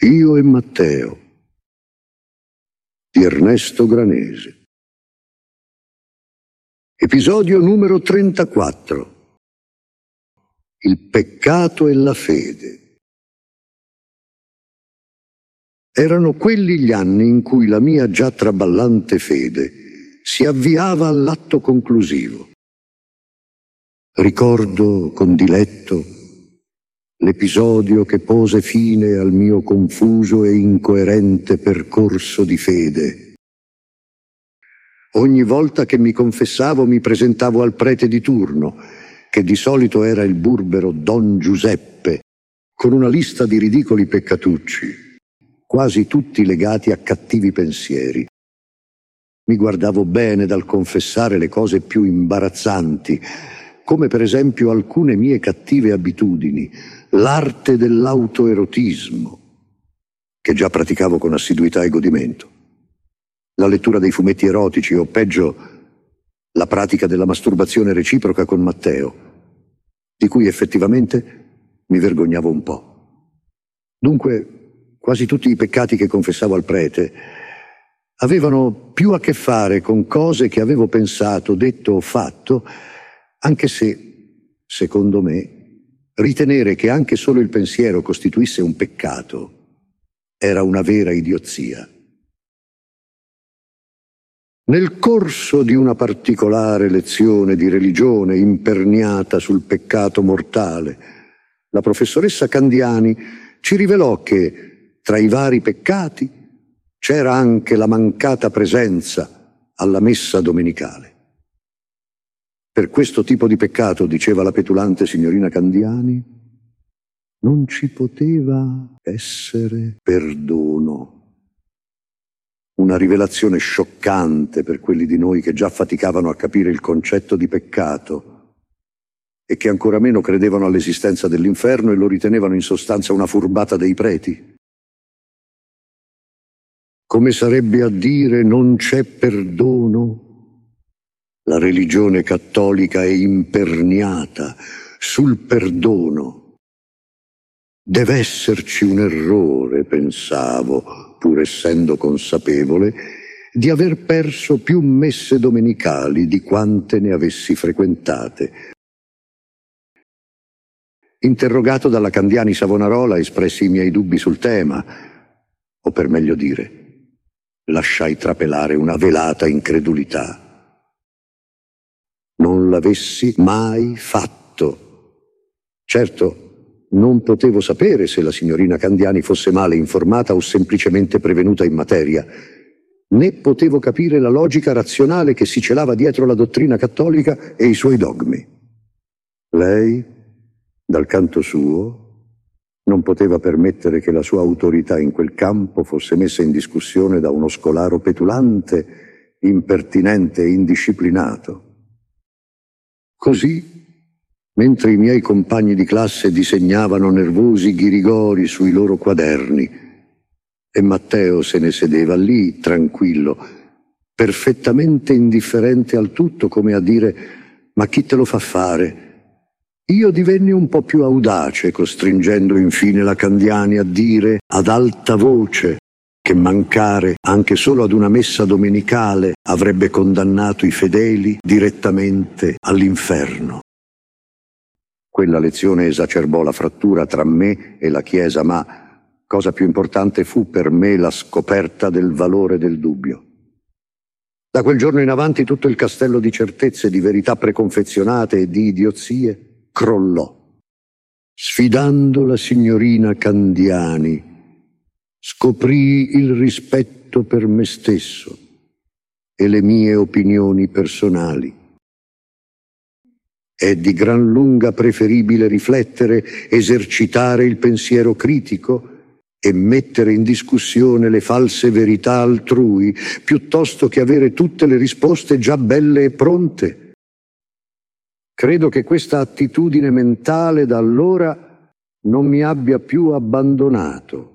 Io e Matteo di Ernesto Granesi. Episodio numero 34. Il peccato e la fede. Erano quelli gli anni in cui la mia già traballante fede si avviava all'atto conclusivo. Ricordo con diletto l'episodio che pose fine al mio confuso e incoerente percorso di fede. Ogni volta che mi confessavo mi presentavo al prete di turno, che di solito era il burbero Don Giuseppe, con una lista di ridicoli peccatucci, quasi tutti legati a cattivi pensieri. Mi guardavo bene dal confessare le cose più imbarazzanti, come per esempio alcune mie cattive abitudini, l'arte dell'autoerotismo, che già praticavo con assiduità e godimento, la lettura dei fumetti erotici o peggio la pratica della masturbazione reciproca con Matteo, di cui effettivamente mi vergognavo un po'. Dunque, quasi tutti i peccati che confessavo al prete avevano più a che fare con cose che avevo pensato, detto o fatto, anche se, secondo me, ritenere che anche solo il pensiero costituisse un peccato era una vera idiozia. Nel corso di una particolare lezione di religione imperniata sul peccato mortale, la professoressa Candiani ci rivelò che tra i vari peccati c'era anche la mancata presenza alla messa domenicale. Per questo tipo di peccato, diceva la petulante signorina Candiani, non ci poteva essere perdono. Una rivelazione scioccante per quelli di noi che già faticavano a capire il concetto di peccato e che ancora meno credevano all'esistenza dell'inferno e lo ritenevano in sostanza una furbata dei preti. Come sarebbe a dire non c'è perdono? La religione cattolica è imperniata sul perdono. Deve esserci un errore, pensavo, pur essendo consapevole, di aver perso più messe domenicali di quante ne avessi frequentate. Interrogato dalla Candiani Savonarola, espressi i miei dubbi sul tema, o per meglio dire, lasciai trapelare una velata incredulità. Non l'avessi mai fatto. Certo, non potevo sapere se la signorina Candiani fosse male informata o semplicemente prevenuta in materia, né potevo capire la logica razionale che si celava dietro la dottrina cattolica e i suoi dogmi. Lei, dal canto suo, non poteva permettere che la sua autorità in quel campo fosse messa in discussione da uno scolaro petulante, impertinente e indisciplinato. Così, mentre i miei compagni di classe disegnavano nervosi ghirigori sui loro quaderni e Matteo se ne sedeva lì, tranquillo, perfettamente indifferente al tutto, come a dire «Ma chi te lo fa fare?», io divenni un po' più audace, costringendo infine la Candiani a dire ad alta voce che mancare anche solo ad una messa domenicale avrebbe condannato i fedeli direttamente all'inferno. Quella lezione esacerbò la frattura tra me e la Chiesa, ma cosa più importante fu per me la scoperta del valore del dubbio. Da quel giorno in avanti tutto il castello di certezze, di verità preconfezionate e di idiozie crollò. Sfidando la signorina Candiani, scoprii il rispetto per me stesso e le mie opinioni personali. È di gran lunga preferibile riflettere, esercitare il pensiero critico e mettere in discussione le false verità altrui, piuttosto che avere tutte le risposte già belle e pronte. Credo che questa attitudine mentale da allora non mi abbia più abbandonato.